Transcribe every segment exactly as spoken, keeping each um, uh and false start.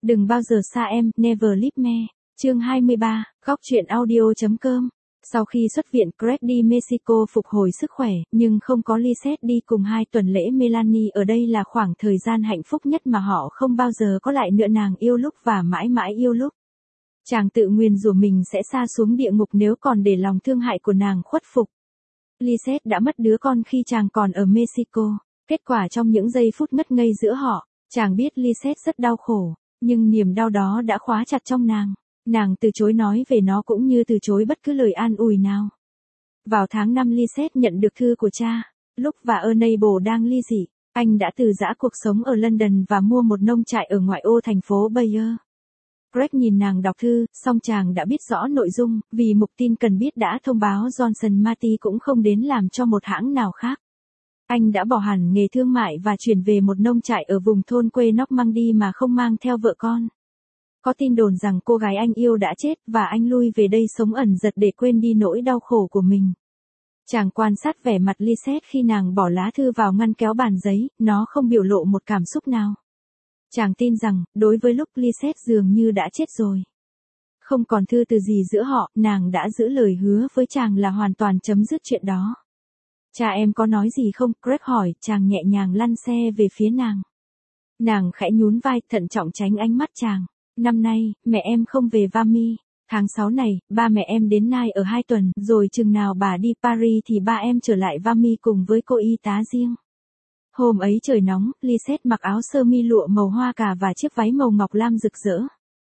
Đừng bao giờ xa em, Never Leave Me. Chương hai mươi ba, góc truyện audio.com. Sau khi xuất viện, Greg đi Mexico phục hồi sức khỏe, nhưng không có Lizette đi cùng hai tuần lễ Melanie ở đây là khoảng thời gian hạnh phúc nhất mà họ không bao giờ có lại nữa. Nàng yêu lúc và mãi mãi yêu lúc. Chàng tự nguyền rủa mình sẽ sa xuống địa ngục nếu còn để lòng thương hại của nàng khuất phục. Lizette đã mất đứa con khi chàng còn ở Mexico. Kết quả trong những giây phút ngất ngây giữa họ, chàng biết Lizette rất đau khổ, nhưng niềm đau đó đã khóa chặt trong nàng. Nàng từ chối nói về nó cũng như từ chối bất cứ lời an ủi nào. Vào tháng năm Lizette nhận được thư của cha. Lúc và Ernable đang ly dị, anh đã từ giã cuộc sống ở London và mua một nông trại ở ngoại ô thành phố Bayer. Greg nhìn nàng đọc thư, song chàng đã biết rõ nội dung, vì mục tin cần biết đã thông báo Johnson Matthey cũng không đến làm cho một hãng nào khác. Anh đã bỏ hẳn nghề thương mại và chuyển về một nông trại ở vùng thôn quê Normandy mà không mang theo vợ con. Có tin đồn rằng cô gái anh yêu đã chết và anh lui về đây sống ẩn dật để quên đi nỗi đau khổ của mình. Chàng quan sát vẻ mặt Lizette khi nàng bỏ lá thư vào ngăn kéo bàn giấy, nó không biểu lộ một cảm xúc nào. Chàng tin rằng, đối với lúc Lizette dường như đã chết rồi. Không còn thư từ gì giữa họ, nàng đã giữ lời hứa với chàng là hoàn toàn chấm dứt chuyện đó. Cha em có nói gì không? Greg hỏi, chàng nhẹ nhàng lăn xe về phía nàng. Nàng khẽ nhún vai, thận trọng tránh ánh mắt chàng. Năm nay, mẹ em không về Vimy. Tháng sáu này, ba mẹ em đến Nice ở hai tuần, rồi chừng nào bà đi Paris thì ba em trở lại Vimy cùng với cô y tá riêng. Hôm ấy trời nóng, Lizette mặc áo sơ mi lụa màu hoa cà và chiếc váy màu ngọc lam rực rỡ.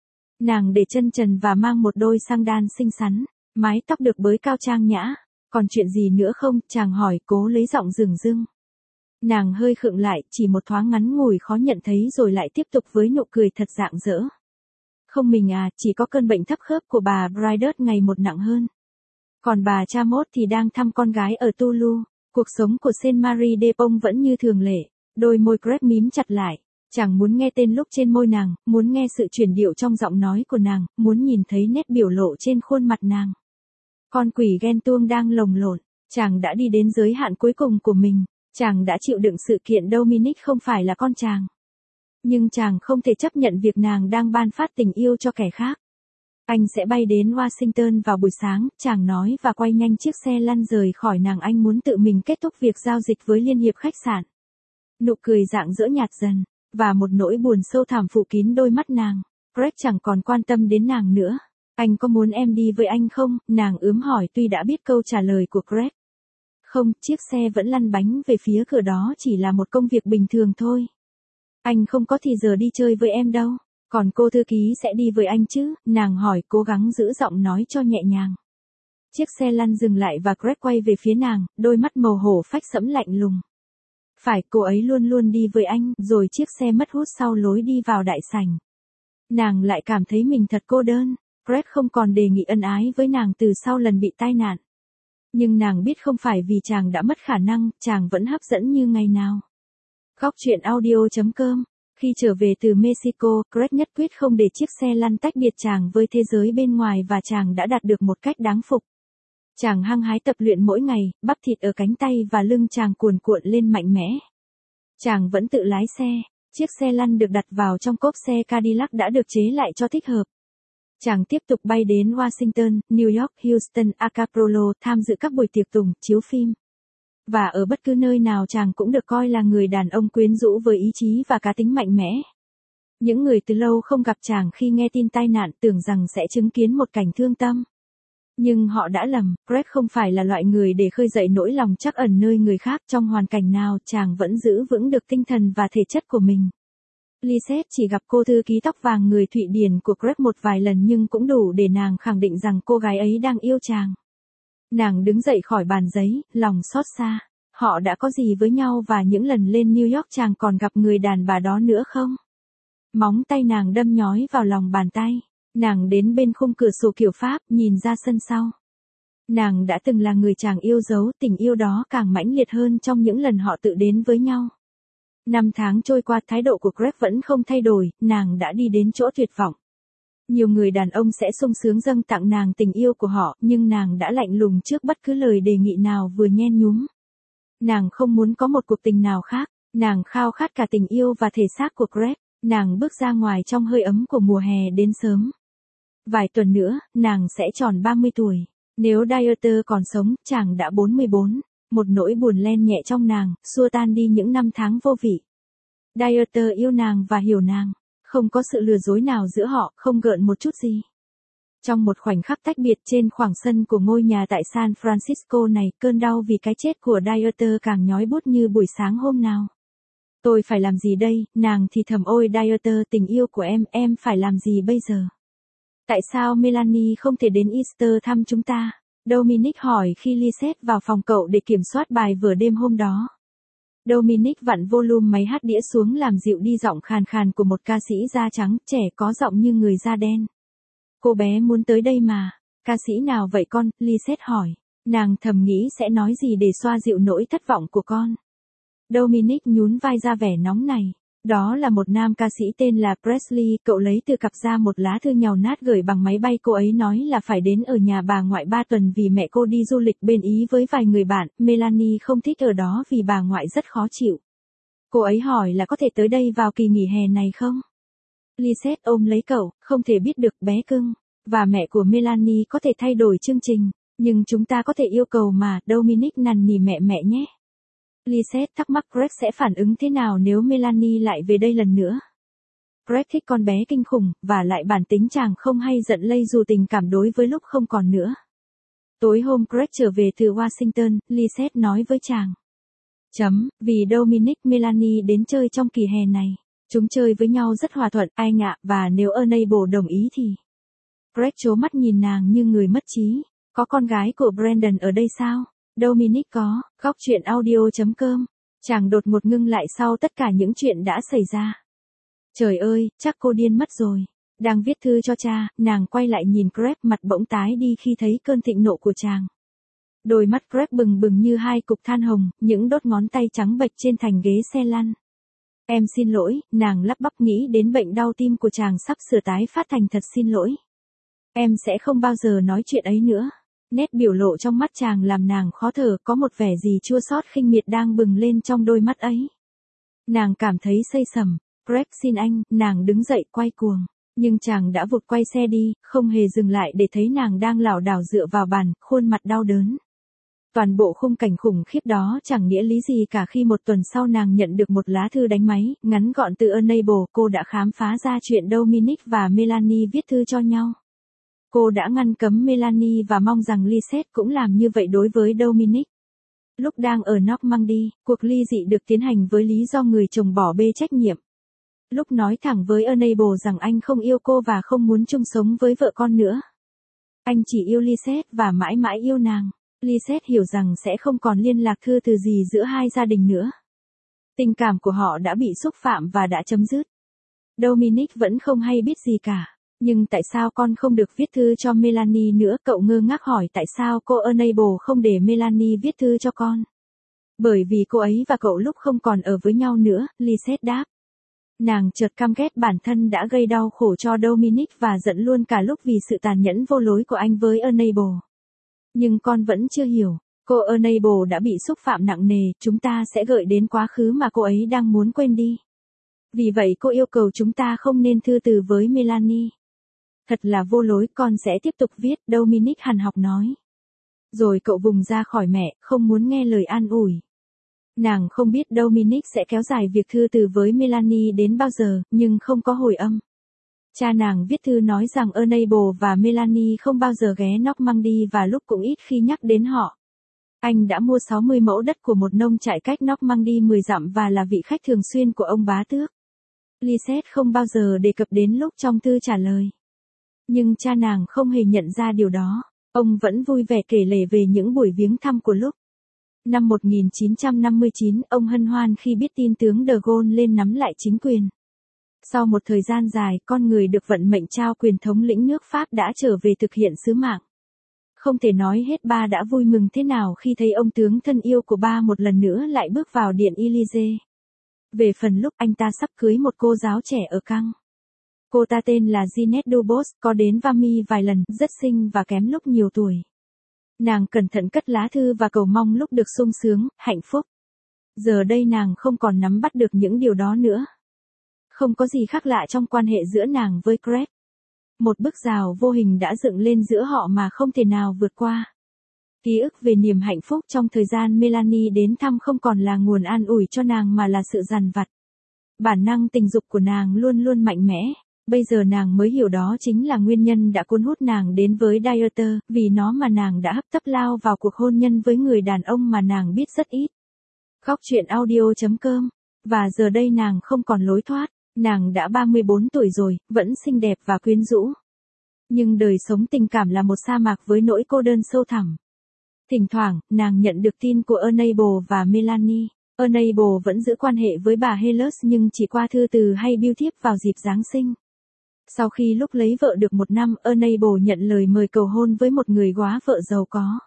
Nàng để chân trần và mang một đôi sang đan xinh xắn, mái tóc được bới cao trang nhã. Còn chuyện gì nữa không? Chàng hỏi cố lấy giọng dửng dưng. Nàng hơi khựng lại, chỉ một thoáng ngắn ngủi khó nhận thấy rồi lại tiếp tục với nụ cười thật rạng rỡ. Không mình à, chỉ có cơn bệnh thấp khớp của bà Bridert ngày một nặng hơn. Còn bà Chamot thì đang thăm con gái ở Toulouse. Cuộc sống của Saint-Marie-de-Pont vẫn như thường lệ. Đôi môi Greg mím chặt lại. Chàng muốn nghe tên lúc trên môi nàng, muốn nghe sự chuyển điệu trong giọng nói của nàng, muốn nhìn thấy nét biểu lộ trên khuôn mặt nàng. Con quỷ ghen tuông đang lồng lộn. Chàng đã đi đến giới hạn cuối cùng của mình. Chàng đã chịu đựng sự kiện Dominic không phải là con chàng. Nhưng chàng không thể chấp nhận việc nàng đang ban phát tình yêu cho kẻ khác. Anh sẽ bay đến Washington vào buổi sáng, chàng nói và quay nhanh chiếc xe lăn rời khỏi nàng. Anh muốn tự mình kết thúc việc giao dịch với Liên hiệp khách sạn. Nụ cười rạng rỡ nhạt dần, và một nỗi buồn sâu thẳm phủ kín đôi mắt nàng. Greg chẳng còn quan tâm đến nàng nữa. Anh có muốn em đi với anh không? Nàng ướm hỏi tuy đã biết câu trả lời của Greg. Không, chiếc xe vẫn lăn bánh về phía cửa đó chỉ là một công việc bình thường thôi. Anh không có thì giờ đi chơi với em đâu. Còn cô thư ký sẽ đi với anh chứ? Nàng hỏi cố gắng giữ giọng nói cho nhẹ nhàng. Chiếc xe lăn dừng lại và Greg quay về phía nàng, đôi mắt màu hổ phách sẫm lạnh lùng. Phải, cô ấy luôn luôn đi với anh, rồi chiếc xe mất hút sau lối đi vào đại sảnh. Nàng lại cảm thấy mình thật cô đơn. Greg không còn đề nghị ân ái với nàng từ sau lần bị tai nạn. Nhưng nàng biết không phải vì chàng đã mất khả năng, chàng vẫn hấp dẫn như ngày nào. Góc truyện audio.com. Khi trở về từ Mexico, Greg nhất quyết không để chiếc xe lăn tách biệt chàng với thế giới bên ngoài và chàng đã đạt được một cách đáng phục. Chàng hăng hái tập luyện mỗi ngày, bắp thịt ở cánh tay và lưng chàng cuồn cuộn lên mạnh mẽ. Chàng vẫn tự lái xe, chiếc xe lăn được đặt vào trong cốp xe Cadillac đã được chế lại cho thích hợp. Chàng tiếp tục bay đến Washington, New York, Houston, Acapulco tham dự các buổi tiệc tùng, chiếu phim. Và ở bất cứ nơi nào chàng cũng được coi là người đàn ông quyến rũ với ý chí và cá tính mạnh mẽ. Những người từ lâu không gặp chàng khi nghe tin tai nạn tưởng rằng sẽ chứng kiến một cảnh thương tâm. Nhưng họ đã lầm, Greg không phải là loại người để khơi dậy nỗi lòng trắc ẩn nơi người khác. Trong hoàn cảnh nào chàng vẫn giữ vững được tinh thần và thể chất của mình. Lizette chỉ gặp cô thư ký tóc vàng người Thụy Điển của Greg một vài lần nhưng cũng đủ để nàng khẳng định rằng cô gái ấy đang yêu chàng. Nàng đứng dậy khỏi bàn giấy, lòng xót xa. Họ đã có gì với nhau và những lần lên New York chàng còn gặp người đàn bà đó nữa không? Móng tay nàng đâm nhói vào lòng bàn tay. Nàng đến bên khung cửa sổ kiểu Pháp, nhìn ra sân sau. Nàng đã từng là người chàng yêu dấu, tình yêu đó càng mãnh liệt hơn trong những lần họ tự đến với nhau. Năm tháng trôi qua, thái độ của Greg vẫn không thay đổi, nàng đã đi đến chỗ tuyệt vọng. Nhiều người đàn ông sẽ sung sướng dâng tặng nàng tình yêu của họ, nhưng nàng đã lạnh lùng trước bất cứ lời đề nghị nào vừa nhen nhúm. Nàng không muốn có một cuộc tình nào khác, nàng khao khát cả tình yêu và thể xác của Greg. Nàng bước ra ngoài trong hơi ấm của mùa hè đến sớm. Vài tuần nữa, nàng sẽ tròn ba mươi tuổi. Nếu Dieter còn sống, chàng đã bốn mươi bốn. Một nỗi buồn len nhẹ trong nàng, xua tan đi những năm tháng vô vị. Dieter yêu nàng và hiểu nàng. Không có sự lừa dối nào giữa họ, không gợn một chút gì. Trong một khoảnh khắc tách biệt trên khoảng sân của ngôi nhà tại San Francisco này, cơn đau vì cái chết của Dieter càng nhói buốt như buổi sáng hôm nào. Tôi phải làm gì đây, nàng thì thầm, ôi Dieter, tình yêu của em, em phải làm gì bây giờ? Tại sao Melanie không thể đến Easter thăm chúng ta? Dominic hỏi khi Lisette vào phòng cậu để kiểm soát bài vở đêm hôm đó. Dominic vặn volume máy hát đĩa xuống làm dịu đi giọng khàn khàn của một ca sĩ da trắng, trẻ có giọng như người da đen. Cô bé muốn tới đây mà. Ca sĩ nào vậy con? Lisette hỏi. Nàng thầm nghĩ sẽ nói gì để xoa dịu nỗi thất vọng của con. Dominic nhún vai ra vẻ nóng này. Đó là một nam ca sĩ tên là Presley, cậu lấy từ cặp ra một lá thư nhàu nát gửi bằng máy bay, cô ấy nói là phải đến ở nhà bà ngoại ba tuần vì mẹ cô đi du lịch bên Ý với vài người bạn, Melanie không thích ở đó vì bà ngoại rất khó chịu. Cô ấy hỏi là có thể tới đây vào kỳ nghỉ hè này không? Lisette ôm lấy cậu, không thể biết được bé cưng, và mẹ của Melanie có thể thay đổi chương trình, nhưng chúng ta có thể yêu cầu mà, Dominic năn nỉ mẹ mẹ nhé. Lisette thắc mắc Greg sẽ phản ứng thế nào nếu Melanie lại về đây lần nữa. Greg thích con bé kinh khủng, và lại bản tính chàng không hay giận lây dù tình cảm đối với lúc không còn nữa. Tối hôm Greg trở về từ Washington, Lisette nói với chàng. Chấm, vì Dominic Melanie đến chơi trong kỳ hè này. Chúng chơi với nhau rất hòa thuận, anh ạ, và nếu Enable đồng ý thì. Greg trố mắt nhìn nàng như người mất trí. Có con gái của Brandon ở đây sao? Dominic có, góc chuyện audio chấm com. Chàng đột ngột ngưng lại sau tất cả những chuyện đã xảy ra. Trời ơi, chắc cô điên mất rồi. Đang viết thư cho cha, nàng quay lại nhìn Greg, mặt bỗng tái đi khi thấy cơn thịnh nộ của chàng. Đôi mắt Greg bừng bừng như hai cục than hồng, những đốt ngón tay trắng bệch trên thành ghế xe lăn. Em xin lỗi, nàng lắp bắp nghĩ đến bệnh đau tim của chàng sắp sửa tái phát thành thật xin lỗi. Em sẽ không bao giờ nói chuyện ấy nữa. Nét biểu lộ trong mắt chàng làm nàng khó thở, có một vẻ gì chua xót khinh miệt đang bừng lên trong đôi mắt ấy. Nàng cảm thấy xây sầm. Greg xin anh, nàng đứng dậy quay cuồng. Nhưng chàng đã vụt quay xe đi, không hề dừng lại để thấy nàng đang lảo đảo dựa vào bàn, khuôn mặt đau đớn. Toàn bộ khung cảnh khủng khiếp đó chẳng nghĩa lý gì cả khi một tuần sau nàng nhận được một lá thư đánh máy, ngắn gọn từ Enable, cô đã khám phá ra chuyện Dominic và Melanie viết thư cho nhau. Cô đã ngăn cấm Melanie và mong rằng Lisette cũng làm như vậy đối với Dominic. Lúc đang ở Normandy, cuộc ly dị được tiến hành với lý do người chồng bỏ bê trách nhiệm. Lúc nói thẳng với Enable rằng anh không yêu cô và không muốn chung sống với vợ con nữa. Anh chỉ yêu Lisette và mãi mãi yêu nàng. Lisette hiểu rằng sẽ không còn liên lạc thư từ gì giữa hai gia đình nữa. Tình cảm của họ đã bị xúc phạm và đã chấm dứt. Dominic vẫn không hay biết gì cả. Nhưng tại sao con không được viết thư cho Melanie nữa? Cậu ngơ ngác hỏi tại sao cô Enable không để Melanie viết thư cho con. Bởi vì cô ấy và cậu lúc không còn ở với nhau nữa, Lisette đáp. Nàng chợt căm ghét bản thân đã gây đau khổ cho Dominic và giận luôn cả lúc vì sự tàn nhẫn vô lối của anh với Enable. Nhưng con vẫn chưa hiểu, cô Enable đã bị xúc phạm nặng nề, chúng ta sẽ gợi đến quá khứ mà cô ấy đang muốn quên đi. Vì vậy cô yêu cầu chúng ta không nên thư từ với Melanie. Thật là vô lối, con sẽ tiếp tục viết, Dominic hằn học nói. Rồi cậu vùng ra khỏi mẹ, không muốn nghe lời an ủi. Nàng không biết Dominic sẽ kéo dài việc thư từ với Melanie đến bao giờ, nhưng không có hồi âm. Cha nàng viết thư nói rằng Enable và Melanie không bao giờ ghé Normandy và lúc cũng ít khi nhắc đến họ. Anh đã mua sáu mươi mẫu đất của một nông trại cách Normandy mười dặm và là vị khách thường xuyên của ông bá tước. Lisette không bao giờ đề cập đến lúc trong thư trả lời. Nhưng cha nàng không hề nhận ra điều đó. Ông vẫn vui vẻ kể lể về những buổi viếng thăm của lúc. Năm một nghìn chín trăm năm mươi chín, ông hân hoan khi biết tin tướng De Gaulle lên nắm lại chính quyền. Sau một thời gian dài, con người được vận mệnh trao quyền thống lĩnh nước Pháp đã trở về thực hiện sứ mạng. Không thể nói hết ba đã vui mừng thế nào khi thấy ông tướng thân yêu của ba một lần nữa lại bước vào điện Élysée. Về phần lúc anh ta sắp cưới một cô giáo trẻ ở Caen. Cô ta tên là Ginette Dubos, có đến Vimy vài lần, rất xinh và kém lúc nhiều tuổi. Nàng cẩn thận cất lá thư và cầu mong lúc được sung sướng, hạnh phúc. Giờ đây nàng không còn nắm bắt được những điều đó nữa. Không có gì khác lạ trong quan hệ giữa nàng với Greg. Một bức rào vô hình đã dựng lên giữa họ mà không thể nào vượt qua. Ký ức về niềm hạnh phúc trong thời gian Melanie đến thăm không còn là nguồn an ủi cho nàng mà là sự dằn vặt. Bản năng tình dục của nàng luôn luôn mạnh mẽ. Bây giờ nàng mới hiểu đó chính là nguyên nhân đã cuốn hút nàng đến với Dieter, vì nó mà nàng đã hấp tấp lao vào cuộc hôn nhân với người đàn ông mà nàng biết rất ít. Góc truyện audio chấm com. Và giờ đây nàng không còn lối thoát, nàng đã ba mươi bốn tuổi rồi, vẫn xinh đẹp và quyến rũ. Nhưng đời sống tình cảm là một sa mạc với nỗi cô đơn sâu thẳm. Thỉnh thoảng, nàng nhận được tin của Enable và Melanie. Enable vẫn giữ quan hệ với bà Helus nhưng chỉ qua thư từ hay bưu thiếp vào dịp Giáng sinh. Sau khi lúc lấy vợ được một năm, Enable nhận lời mời cầu hôn với một người góa vợ giàu có.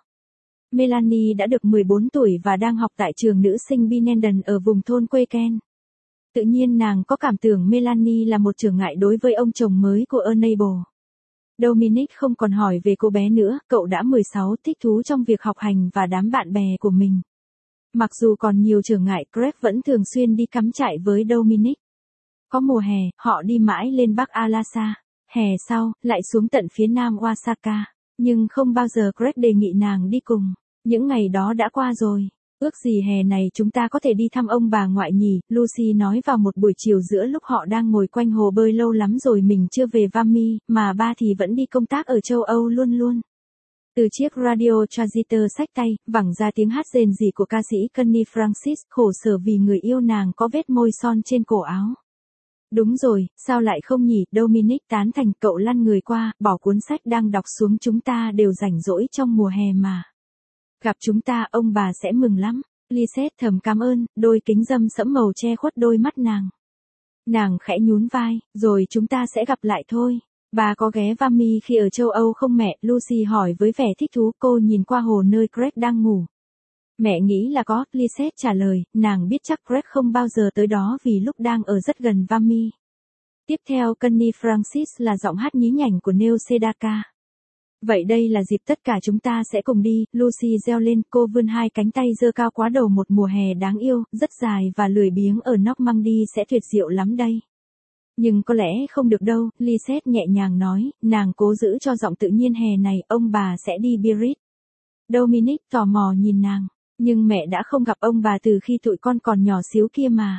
Melanie đã được mười bốn tuổi và đang học tại trường nữ sinh Binenden ở vùng thôn quê Ken. Tự nhiên nàng có cảm tưởng Melanie là một trở ngại đối với ông chồng mới của Enable. Dominic không còn hỏi về cô bé nữa, cậu đã mười sáu, thích thú trong việc học hành và đám bạn bè của mình. Mặc dù còn nhiều trở ngại, Greg vẫn thường xuyên đi cắm trại với Dominic. Có mùa hè, họ đi mãi lên Bắc Alasa, hè sau, lại xuống tận phía nam Oaxaca. Nhưng không bao giờ Greg đề nghị nàng đi cùng. Những ngày đó đã qua rồi. Ước gì hè này chúng ta có thể đi thăm ông bà ngoại nhỉ, Lucy nói vào một buổi chiều giữa lúc họ đang ngồi quanh hồ bơi. Lâu lắm rồi mình chưa về Vimy, mà ba thì vẫn đi công tác ở châu Âu luôn luôn. Từ chiếc radio transistor xách tay, vẳng ra tiếng hát rền rỉ của ca sĩ Connie Francis, khổ sở vì người yêu nàng có vết môi son trên cổ áo. Đúng rồi, sao lại không nhỉ, Dominic tán thành. Cậu lăn người qua, bỏ cuốn sách đang đọc xuống. Chúng ta đều rảnh rỗi trong mùa hè mà. Gặp chúng ta, ông bà sẽ mừng lắm. Lisette thầm cảm ơn, đôi kính râm sẫm màu che khuất đôi mắt nàng. Nàng khẽ nhún vai, rồi chúng ta sẽ gặp lại thôi. Bà có ghé Vimy khi ở châu Âu không mẹ? Lucy hỏi với vẻ thích thú. Cô nhìn qua hồ nơi Greg đang ngủ. Mẹ nghĩ là có, Lisette trả lời, nàng biết chắc Greg không bao giờ tới đó vì lúc đang ở rất gần Vimy. Tiếp theo Connie Francis là giọng hát nhí nhảnh của Neil Sedaka. Vậy đây là dịp tất cả chúng ta sẽ cùng đi, Lucy reo lên. Cô vươn hai cánh tay giơ cao quá đầu. Một mùa hè đáng yêu, rất dài và lười biếng ở Normandy sẽ tuyệt diệu lắm đây. Nhưng có lẽ không được đâu, Lisette nhẹ nhàng nói, nàng cố giữ cho giọng tự nhiên. Hè này, ông bà sẽ đi Biarritz. Dominic tò mò nhìn nàng, nhưng mẹ đã không gặp ông bà từ khi tụi con còn nhỏ xíu kia mà.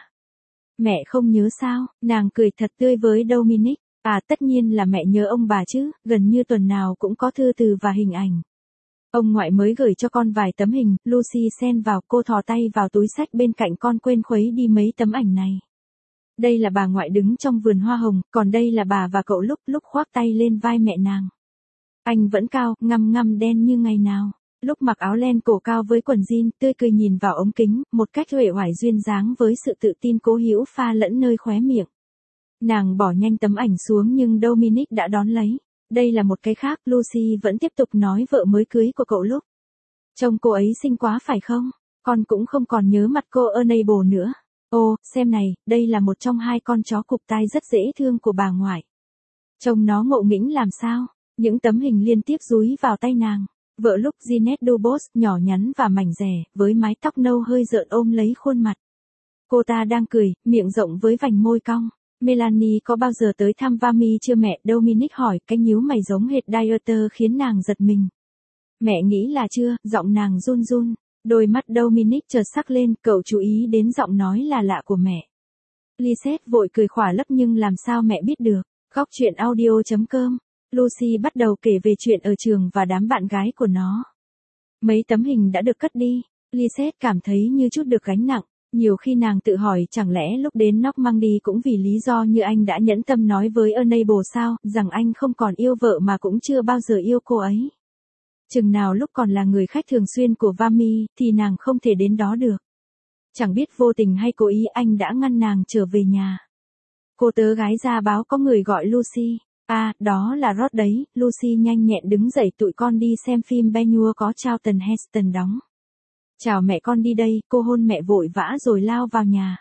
Mẹ không nhớ sao? Nàng cười thật tươi với Dominic. À, tất nhiên là mẹ nhớ ông bà chứ, gần như tuần nào cũng có thư từ và hình ảnh. Ông ngoại mới gửi cho con vài tấm hình, Lucy xen vào. Cô thò tay vào túi xách bên cạnh con, quên khuấy đi mấy tấm ảnh này. Đây là bà ngoại đứng trong vườn hoa hồng, còn đây là bà và cậu lúc lúc khoác tay lên vai mẹ nàng. Anh vẫn cao, ngăm ngăm đen như ngày nào. Lúc mặc áo len cổ cao với quần jean, tươi cười nhìn vào ống kính, một cách uể oải duyên dáng với sự tự tin cố hữu pha lẫn nơi khóe miệng. Nàng bỏ nhanh tấm ảnh xuống nhưng Dominic đã đón lấy. Đây là một cái khác, Lucy vẫn tiếp tục nói, vợ mới cưới của cậu lúc. Trông cô ấy xinh quá phải không? Con cũng không còn nhớ mặt cô Enable nữa. Ô, xem này, đây là một trong hai con chó cụp tai rất dễ thương của bà ngoại. Trông nó ngộ nghĩnh làm sao? Những tấm hình liên tiếp dúi vào tay nàng. Vợ lúc Jeanette Dubos, nhỏ nhắn và mảnh dẻ, với mái tóc nâu hơi rợn ôm lấy khuôn mặt. Cô ta đang cười, miệng rộng với vành môi cong. Melanie có bao giờ tới thăm Vimy chưa mẹ? Dominic hỏi, cái nhíu mày giống hệt Dieter khiến nàng giật mình. Mẹ nghĩ là chưa, giọng nàng run run. Đôi mắt Dominic chợt sắc lên, cậu chú ý đến giọng nói là lạ của mẹ. Lisette vội cười khỏa lấp, nhưng làm sao mẹ biết được? Góc truyện audio chấm com. Lucy bắt đầu kể về chuyện ở trường và đám bạn gái của nó. Mấy tấm hình đã được cất đi. Lisette cảm thấy như chút được gánh nặng. Nhiều khi nàng tự hỏi, chẳng lẽ lúc đến Normandy cũng vì lý do như anh đã nhẫn tâm nói với Enable sao, rằng anh không còn yêu vợ mà cũng chưa bao giờ yêu cô ấy. Chừng nào lúc còn là người khách thường xuyên của Vimy, thì nàng không thể đến đó được. Chẳng biết vô tình hay cố ý, anh đã ngăn nàng trở về nhà. Cô tớ gái ra báo có người gọi Lucy. À, đó là Rod đấy. Lucy nhanh nhẹn đứng dậy, tụi con đi xem phim Benhur có Charlton Heston đóng. Chào mẹ, con đi đây. Cô hôn mẹ vội vã rồi lao vào nhà.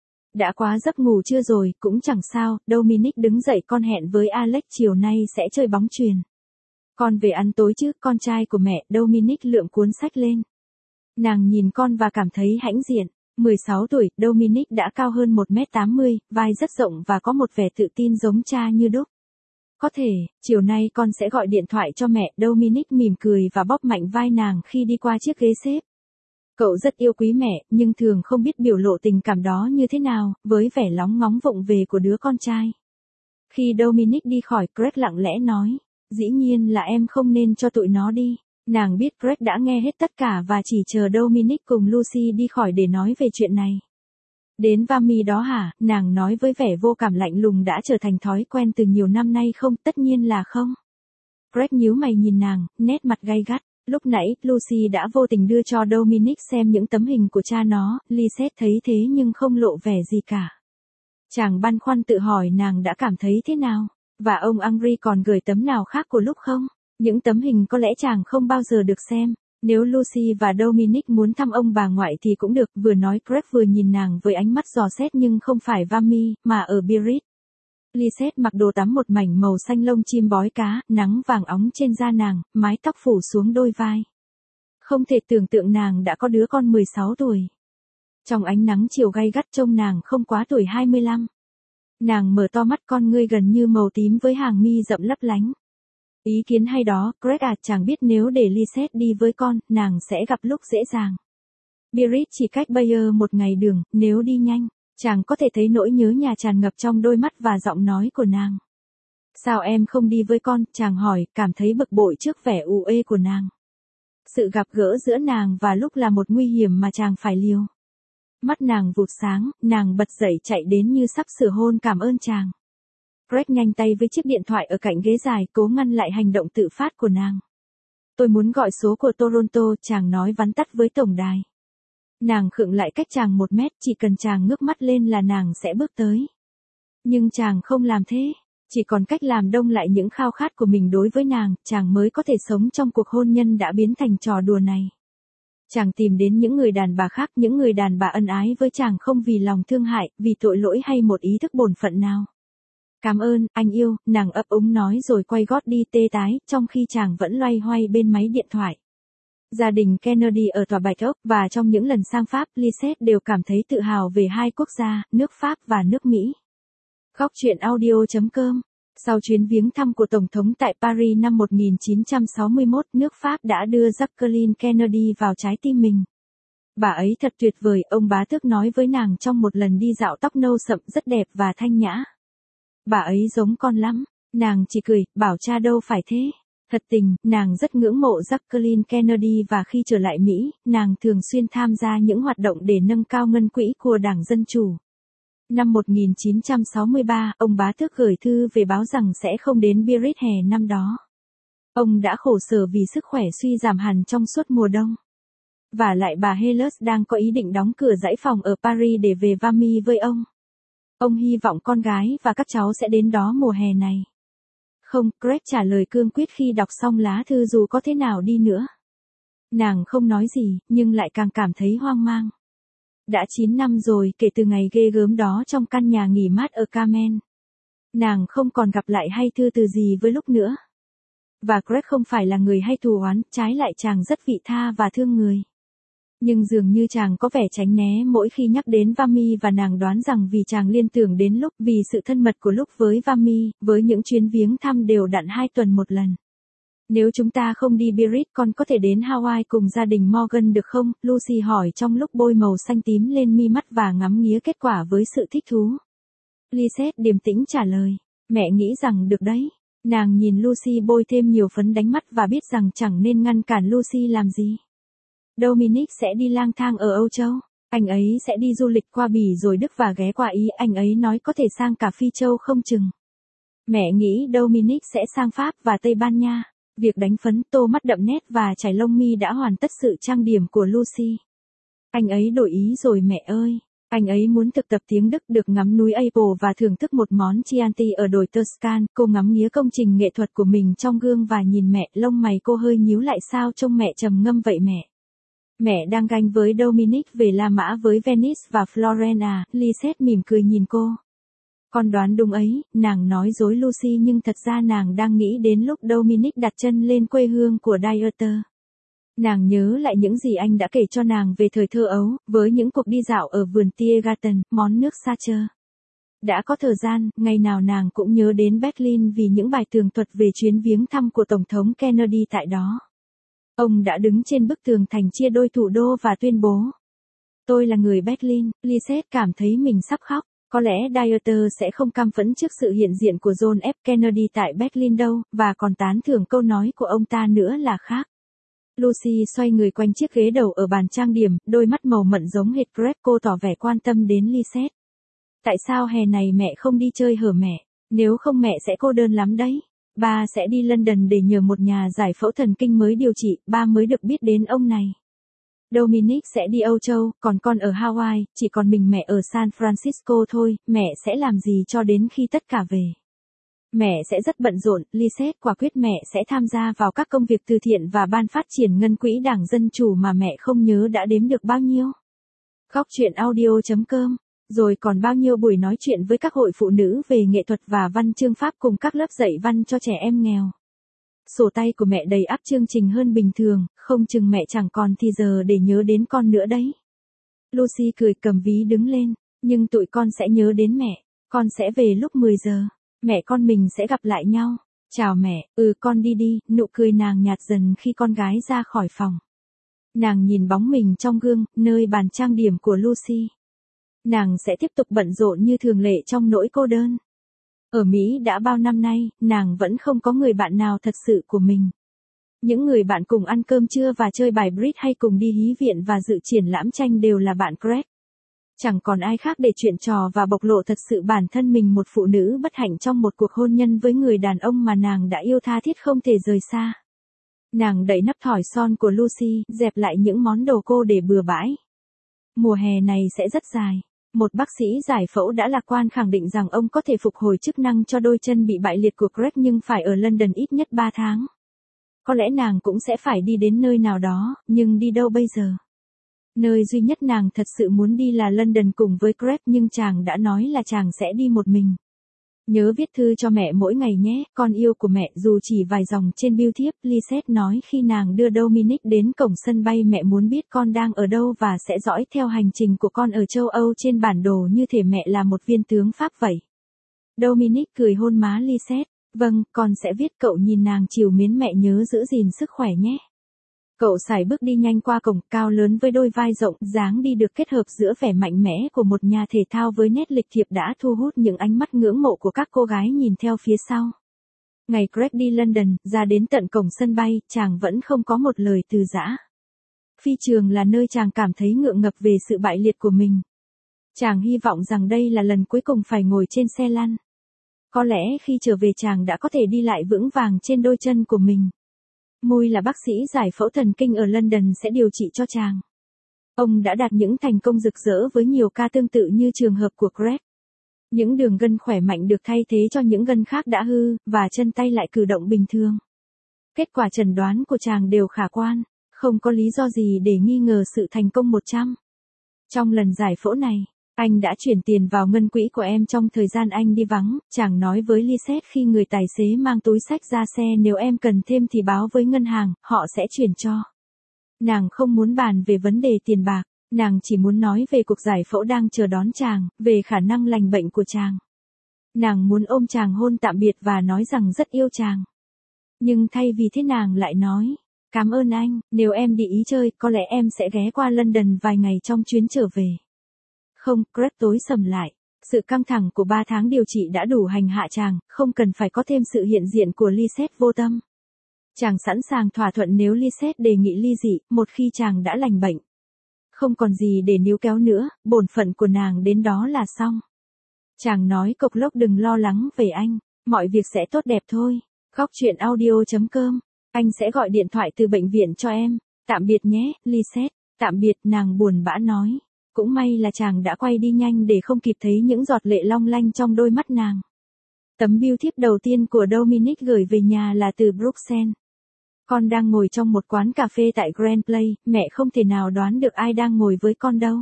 Đã quá giấc ngủ chưa rồi? Cũng chẳng sao. Dominic đứng dậy, con hẹn với Alex chiều nay sẽ chơi bóng chuyền. Con về ăn tối chứ, con trai của mẹ. Dominic lượm cuốn sách lên. Nàng nhìn con và cảm thấy hãnh diện. mười sáu tuổi, Dominic đã cao hơn một mét tám mươi, vai rất rộng và có một vẻ tự tin giống cha như đúc. Có thể, chiều nay con sẽ gọi điện thoại cho mẹ, Dominic mỉm cười và bóp mạnh vai nàng khi đi qua chiếc ghế xếp. Cậu rất yêu quý mẹ, nhưng thường không biết biểu lộ tình cảm đó như thế nào, với vẻ lóng ngóng vụng về của đứa con trai. Khi Dominic đi khỏi, Greg lặng lẽ nói, dĩ nhiên là em không nên cho tụi nó đi. Nàng biết Greg đã nghe hết tất cả và chỉ chờ Dominic cùng Lucy đi khỏi để nói về chuyện này. Đến Vimy đó hả, nàng nói với vẻ vô cảm lạnh lùng đã trở thành thói quen từ nhiều năm nay không, tất nhiên là không. Greg nhíu mày nhìn nàng, nét mặt gay gắt. Lúc nãy, Lucy đã vô tình đưa cho Dominic xem những tấm hình của cha nó, Lisette thấy thế nhưng không lộ vẻ gì cả. Chàng băn khoăn tự hỏi nàng đã cảm thấy thế nào, và ông Henry còn gửi tấm nào khác của lúc không? Những tấm hình có lẽ chàng không bao giờ được xem. Nếu Lucy và Dominic muốn thăm ông bà ngoại thì cũng được, vừa nói Greg vừa nhìn nàng với ánh mắt dò xét nhưng không phải Vimy, mà ở Biarritz. Lisette mặc đồ tắm một mảnh màu xanh lông chim bói cá, nắng vàng óng trên da nàng, mái tóc phủ xuống đôi vai. Không thể tưởng tượng nàng đã có đứa con mười sáu tuổi. Trong ánh nắng chiều gay gắt trông nàng không quá tuổi hai mươi lăm. Nàng mở to mắt, con ngươi gần như màu tím với hàng mi rậm lấp lánh. Ý kiến hay đó, Greg à, chàng biết nếu để Lisette đi với con, nàng sẽ gặp lúc dễ dàng. Biarritz chỉ cách Bayeux một ngày đường, nếu đi nhanh, chàng có thể thấy nỗi nhớ nhà tràn ngập trong đôi mắt và giọng nói của nàng. Sao em không đi với con, chàng hỏi, cảm thấy bực bội trước vẻ u ê của nàng. Sự gặp gỡ giữa nàng và lúc là một nguy hiểm mà chàng phải liều. Mắt nàng vụt sáng, nàng bật dậy chạy đến như sắp sửa hôn cảm ơn chàng. Greg nhanh tay với chiếc điện thoại ở cạnh ghế dài, cố ngăn lại hành động tự phát của nàng. Tôi muốn gọi số của Toronto, chàng nói vắn tắt với tổng đài. Nàng khựng lại cách chàng một mét, chỉ cần chàng ngước mắt lên là nàng sẽ bước tới. Nhưng chàng không làm thế, chỉ còn cách làm đông lại những khao khát của mình đối với nàng, chàng mới có thể sống trong cuộc hôn nhân đã biến thành trò đùa này. Chàng tìm đến những người đàn bà khác, những người đàn bà ân ái với chàng không vì lòng thương hại, vì tội lỗi hay một ý thức bổn phận nào. Cảm ơn, anh yêu, nàng ấp úng nói rồi quay gót đi tê tái, trong khi chàng vẫn loay hoay bên máy điện thoại. Gia đình Kennedy ở tòa Bạch Ốc, và trong những lần sang Pháp, Lisette đều cảm thấy tự hào về hai quốc gia, nước Pháp và nước Mỹ. Góc truyện audio chấm com. Sau chuyến viếng thăm của Tổng thống tại Paris năm một nghìn chín trăm sáu mươi mốt, nước Pháp đã đưa Jacqueline Kennedy vào trái tim mình. Bà ấy thật tuyệt vời, ông bá tước nói với nàng trong một lần đi dạo, tóc nâu sậm rất đẹp và thanh nhã. Bà ấy giống con lắm, nàng chỉ cười, bảo cha đâu phải thế. Thật tình, nàng rất ngưỡng mộ Jacqueline Kennedy và khi trở lại Mỹ, nàng thường xuyên tham gia những hoạt động để nâng cao ngân quỹ của Đảng Dân Chủ. Năm một nghìn chín trăm sáu mươi ba, ông bá tước gửi thư về báo rằng sẽ không đến Biarritz hè năm đó. Ông đã khổ sở vì sức khỏe suy giảm hẳn trong suốt mùa đông. Và lại bà Hellers đang có ý định đóng cửa dãy phòng ở Paris để về Vimy với ông. Ông hy vọng con gái và các cháu sẽ đến đó mùa hè này. Không, Greg trả lời cương quyết khi đọc xong lá thư dù có thế nào đi nữa. Nàng không nói gì, nhưng lại càng cảm thấy hoang mang. Đã chín năm rồi kể từ ngày ghê gớm đó trong căn nhà nghỉ mát ở Carmen. Nàng không còn gặp lại hay thư từ gì với lúc nữa. Và Greg không phải là người hay thù oán, trái lại chàng rất vị tha và thương người. Nhưng dường như chàng có vẻ tránh né mỗi khi nhắc đến Vimy và nàng đoán rằng vì chàng liên tưởng đến lúc vì sự thân mật của lúc với Vimy, với những chuyến viếng thăm đều đặn hai tuần một lần. Nếu chúng ta không đi Biarritz, con có thể đến Hawaii cùng gia đình Morgan được không? Lucy hỏi trong lúc bôi màu xanh tím lên mi mắt và ngắm nghía kết quả với sự thích thú. Lisette điềm tĩnh trả lời, mẹ nghĩ rằng được đấy. Nàng nhìn Lucy bôi thêm nhiều phấn đánh mắt và biết rằng chẳng nên ngăn cản Lucy làm gì. Dominic sẽ đi lang thang ở Âu Châu. Anh ấy sẽ đi du lịch qua Bỉ rồi Đức và ghé qua Ý. Anh ấy nói có thể sang cả Phi Châu không chừng. Mẹ nghĩ Dominic sẽ sang Pháp và Tây Ban Nha. Việc đánh phấn, tô mắt đậm nét và chải lông mi đã hoàn tất sự trang điểm của Lucy. Anh ấy đổi ý rồi mẹ ơi. Anh ấy muốn thực tập tiếng Đức, được ngắm núi Apple và thưởng thức một món Chianti ở đồi Tuscan. Cô ngắm nghía công trình nghệ thuật của mình trong gương và nhìn mẹ, lông mày cô hơi nhíu lại, sao trông mẹ trầm ngâm vậy mẹ? Mẹ đang ganh với Dominic về La Mã với Venice và Florence à? Lisette mỉm cười nhìn cô. Con đoán đúng ấy, nàng nói dối Lucy nhưng thật ra nàng đang nghĩ đến lúc Dominic đặt chân lên quê hương của Dieter. Nàng nhớ lại những gì anh đã kể cho nàng về thời thơ ấu, với những cuộc đi dạo ở vườn Tiergarten, món nước Sacher. Đã có thời gian, ngày nào nàng cũng nhớ đến Berlin vì những bài tường thuật về chuyến viếng thăm của Tổng thống Kennedy tại đó. Ông đã đứng trên bức tường thành chia đôi thủ đô và tuyên bố: "Tôi là người Berlin." Lisette cảm thấy mình sắp khóc. Có lẽ Dieter sẽ không cam phẫn trước sự hiện diện của John F. Kennedy tại Berlin đâu, và còn tán thưởng câu nói của ông ta nữa là khác. Lucy xoay người quanh chiếc ghế đầu ở bàn trang điểm, đôi mắt màu mận giống hệt Greg. Cô tỏ vẻ quan tâm đến Lisette. "Tại sao hè này mẹ không đi chơi hở mẹ? Nếu không mẹ sẽ cô đơn lắm đấy." Ba sẽ đi London để nhờ một nhà giải phẫu thần kinh mới điều trị, ba mới được biết đến ông này. Dominic sẽ đi Âu Châu, còn con ở Hawaii, chỉ còn mình mẹ ở San Francisco thôi. Mẹ sẽ làm gì cho đến khi tất cả về? Mẹ sẽ rất bận rộn. Lisette quả quyết mẹ sẽ tham gia vào các công việc từ thiện và ban phát triển ngân quỹ Đảng Dân Chủ mà mẹ không nhớ đã đếm được bao nhiêu. Góc chuyện audio chấm com. Rồi còn bao nhiêu buổi nói chuyện với các hội phụ nữ về nghệ thuật và văn chương Pháp cùng các lớp dạy văn cho trẻ em nghèo. Sổ tay của mẹ đầy ắp chương trình hơn bình thường, không chừng mẹ chẳng còn thì giờ để nhớ đến con nữa đấy. Lucy cười cầm ví đứng lên, nhưng tụi con sẽ nhớ đến mẹ, con sẽ về lúc mười giờ, mẹ con mình sẽ gặp lại nhau. Chào mẹ, ừ con đi đi, nụ cười nàng nhạt dần khi con gái ra khỏi phòng. Nàng nhìn bóng mình trong gương, nơi bàn trang điểm của Lucy. Nàng sẽ tiếp tục bận rộn như thường lệ trong nỗi cô đơn. Ở Mỹ đã bao năm nay, nàng vẫn không có người bạn nào thật sự của mình. Những người bạn cùng ăn cơm trưa và chơi bài bridge hay cùng đi hí viện và dự triển lãm tranh đều là bạn Greg. Chẳng còn ai khác để chuyện trò và bộc lộ thật sự bản thân mình, một phụ nữ bất hạnh trong một cuộc hôn nhân với người đàn ông mà nàng đã yêu tha thiết không thể rời xa. Nàng đẩy nắp thỏi son của Lucy, dẹp lại những món đồ cô để bừa bãi. Mùa hè này sẽ rất dài. Một bác sĩ giải phẫu đã lạc quan khẳng định rằng ông có thể phục hồi chức năng cho đôi chân bị bại liệt của Greg, nhưng phải ở London ít nhất ba tháng. Có lẽ nàng cũng sẽ phải đi đến nơi nào đó, nhưng đi đâu bây giờ? Nơi duy nhất nàng thật sự muốn đi là London cùng với Greg, nhưng chàng đã nói là chàng sẽ đi một mình. Nhớ viết thư cho mẹ mỗi ngày nhé, con yêu của mẹ, dù chỉ vài dòng trên bưu thiếp, Lisette nói khi nàng đưa Dominic đến cổng sân bay. Mẹ muốn biết con đang ở đâu và sẽ dõi theo hành trình của con ở châu Âu trên bản đồ như thể mẹ là một viên tướng Pháp vậy. Dominic cười hôn má Lisette. Vâng, con sẽ viết. Cậu nhìn nàng chiều mến. Mẹ nhớ giữ gìn sức khỏe nhé. Cậu sải bước đi nhanh qua cổng, cao lớn với đôi vai rộng, dáng đi được kết hợp giữa vẻ mạnh mẽ của một nhà thể thao với nét lịch thiệp đã thu hút những ánh mắt ngưỡng mộ của các cô gái nhìn theo phía sau. Ngày Greg đi London, ra đến tận cổng sân bay, chàng vẫn không có một lời từ giã. Phi trường là nơi chàng cảm thấy ngượng ngập về sự bại liệt của mình. Chàng hy vọng rằng đây là lần cuối cùng phải ngồi trên xe lăn. Có lẽ khi trở về chàng đã có thể đi lại vững vàng trên đôi chân của mình. Mui là bác sĩ giải phẫu thần kinh ở London sẽ điều trị cho chàng. Ông đã đạt những thành công rực rỡ với nhiều ca tương tự như trường hợp của Greg. Những đường gân khỏe mạnh được thay thế cho những gân khác đã hư, và chân tay lại cử động bình thường. Kết quả chẩn đoán của chàng đều khả quan, không có lý do gì để nghi ngờ sự thành công một trăm. Trong lần giải phẫu này, anh đã chuyển tiền vào ngân quỹ của em trong thời gian anh đi vắng, chàng nói với Lisette khi người tài xế mang túi xách ra xe. Nếu em cần thêm thì báo với ngân hàng, họ sẽ chuyển cho. Nàng không muốn bàn về vấn đề tiền bạc, nàng chỉ muốn nói về cuộc giải phẫu đang chờ đón chàng, về khả năng lành bệnh của chàng. Nàng muốn ôm chàng hôn tạm biệt và nói rằng rất yêu chàng. Nhưng thay vì thế nàng lại nói, cảm ơn anh, nếu em đi ý chơi, có lẽ em sẽ ghé qua London vài ngày trong chuyến trở về. Không, Greg tối sầm lại. Sự căng thẳng của ba tháng điều trị đã đủ hành hạ chàng, không cần phải có thêm sự hiện diện của Lisette vô tâm. Chàng sẵn sàng thỏa thuận nếu Lisette đề nghị ly dị, một khi chàng đã lành bệnh. Không còn gì để níu kéo nữa, bổn phận của nàng đến đó là xong. Chàng nói cộc lốc đừng lo lắng về anh, mọi việc sẽ tốt đẹp thôi. Góc chuyện audio chấm com. Anh sẽ gọi điện thoại từ bệnh viện cho em. Tạm biệt nhé, Lisette. Tạm biệt, nàng buồn bã nói. Cũng may là chàng đã quay đi nhanh để không kịp thấy những giọt lệ long lanh trong đôi mắt nàng. Tấm bưu thiếp đầu tiên của Dominic gửi về nhà là từ Bruxelles. Con đang ngồi trong một quán cà phê tại Grand Place, mẹ không thể nào đoán được ai đang ngồi với con đâu.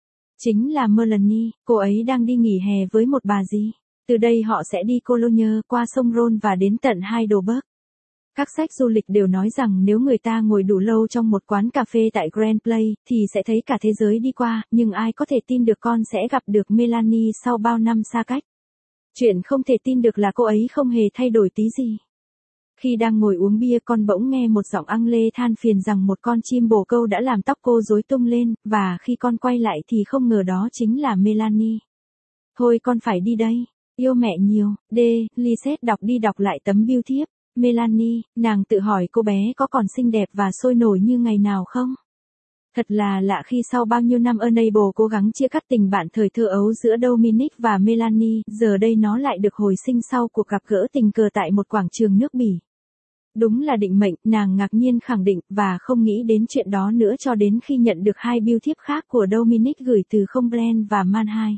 Chính là Melanie, cô ấy đang đi nghỉ hè với một bà dì. Từ đây họ sẽ đi Cologne, qua sông Rhône và đến tận Heidelberg. Các sách du lịch đều nói rằng nếu người ta ngồi đủ lâu trong một quán cà phê tại Grand Play, thì sẽ thấy cả thế giới đi qua, nhưng ai có thể tin được con sẽ gặp được Melanie sau bao năm xa cách. Chuyện không thể tin được là cô ấy không hề thay đổi tí gì. Khi đang ngồi uống bia, con bỗng nghe một giọng ăn lê than phiền rằng một con chim bồ câu đã làm tóc cô rối tung lên, và khi con quay lại thì không ngờ đó chính là Melanie. Thôi con phải đi đây. Yêu mẹ nhiều. D. Lisette đọc đi đọc lại tấm bưu thiếp. Melanie, nàng tự hỏi cô bé có còn xinh đẹp và sôi nổi như ngày nào không? Thật là lạ khi sau bao nhiêu năm Unable cố gắng chia cắt tình bạn thời thơ ấu giữa Dominic và Melanie, giờ đây nó lại được hồi sinh sau cuộc gặp gỡ tình cờ tại một quảng trường nước Bỉ. Đúng là định mệnh, nàng ngạc nhiên khẳng định, và không nghĩ đến chuyện đó nữa cho đến khi nhận được hai bưu thiếp khác của Dominic gửi từ không Brent và Manhai.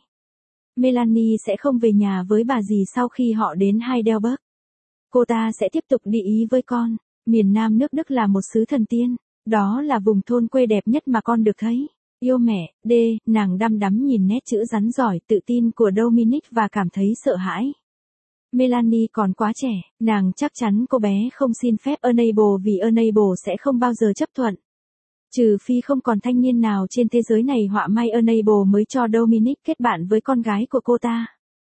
Melanie sẽ không về nhà với bà dì sau khi họ đến Heidelberg. Cô ta sẽ tiếp tục đi Ý với con. Miền Nam nước Đức là một xứ thần tiên. Đó là vùng thôn quê đẹp nhất mà con được thấy. Yêu mẹ. D. Nàng đăm đắm nhìn nét chữ rắn giỏi, tự tin của Dominic và cảm thấy sợ hãi. Melanie còn quá trẻ, nàng chắc chắn cô bé không xin phép Unable vì Unable sẽ không bao giờ chấp thuận. Trừ phi không còn thanh niên nào trên thế giới này họa may Unable mới cho Dominic kết bạn với con gái của cô ta.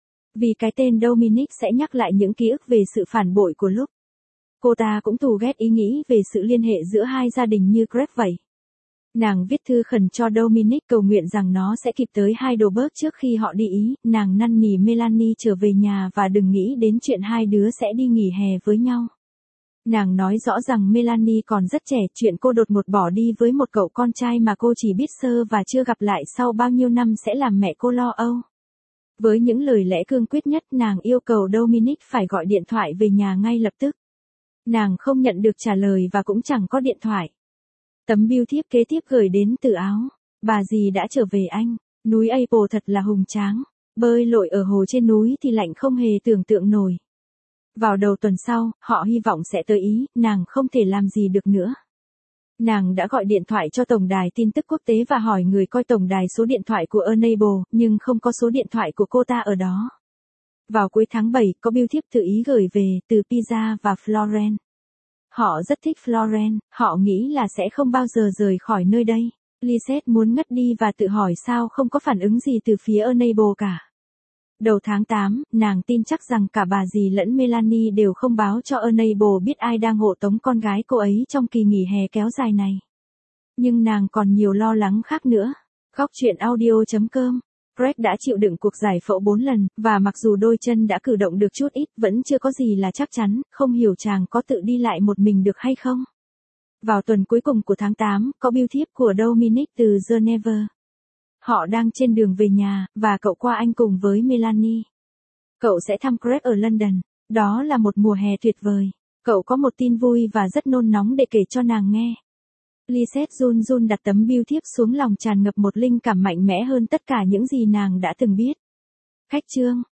Vì cái tên Dominic sẽ nhắc lại những ký ức về sự phản bội của lúc. Cô ta cũng thù ghét ý nghĩ về sự liên hệ giữa hai gia đình như Greg vậy. Nàng viết thư khẩn cho Dominic cầu nguyện rằng nó sẽ kịp tới Heidelberg trước khi họ đi Ý. Nàng năn nỉ Melanie trở về nhà và đừng nghĩ đến chuyện hai đứa sẽ đi nghỉ hè với nhau. Nàng nói rõ rằng Melanie còn rất trẻ, chuyện cô đột ngột bỏ đi với một cậu con trai mà cô chỉ biết sơ và chưa gặp lại sau bao nhiêu năm sẽ làm mẹ cô lo âu. Với những lời lẽ cương quyết nhất, nàng yêu cầu Dominic phải gọi điện thoại về nhà ngay lập tức. Nàng không nhận được trả lời và cũng chẳng có điện thoại. Tấm bưu thiếp kế tiếp gửi đến từ Áo. Bà dì đã trở về anh. Núi Apple thật là hùng tráng. Bơi lội ở hồ trên núi thì lạnh không hề tưởng tượng nổi. Vào đầu tuần sau, họ hy vọng sẽ tới Ý, nàng không thể làm gì được nữa. Nàng đã gọi điện thoại cho tổng đài tin tức quốc tế và hỏi người coi tổng đài số điện thoại của Unable, nhưng không có số điện thoại của cô ta ở đó. Vào cuối tháng bảy, có bưu thiếp từ Ý gửi về, từ Pisa và Florence. Họ rất thích Florence, họ nghĩ là sẽ không bao giờ rời khỏi nơi đây. Lisette muốn ngất đi và tự hỏi sao không có phản ứng gì từ phía Unable cả. Đầu tháng tám, nàng tin chắc rằng cả bà dì lẫn Melanie đều không báo cho Unable biết ai đang hộ tống con gái cô ấy trong kỳ nghỉ hè kéo dài này. Nhưng nàng còn nhiều lo lắng khác nữa. Góc truyện audio chấm com. Greg đã chịu đựng cuộc giải phẫu bốn lần, và mặc dù đôi chân đã cử động được chút ít, vẫn chưa có gì là chắc chắn, không hiểu chàng có tự đi lại một mình được hay không. Vào tuần cuối cùng của tháng tám, có bưu thiếp của Dominic từ Geneva. Họ đang trên đường về nhà, và cậu qua Anh cùng với Melanie. Cậu sẽ thăm Greg ở London. Đó là một mùa hè tuyệt vời. Cậu có một tin vui và rất nôn nóng để kể cho nàng nghe. Lisette run run đặt tấm bưu thiếp xuống, lòng tràn ngập một linh cảm mạnh mẽ hơn tất cả những gì nàng đã từng biết. Khách chương.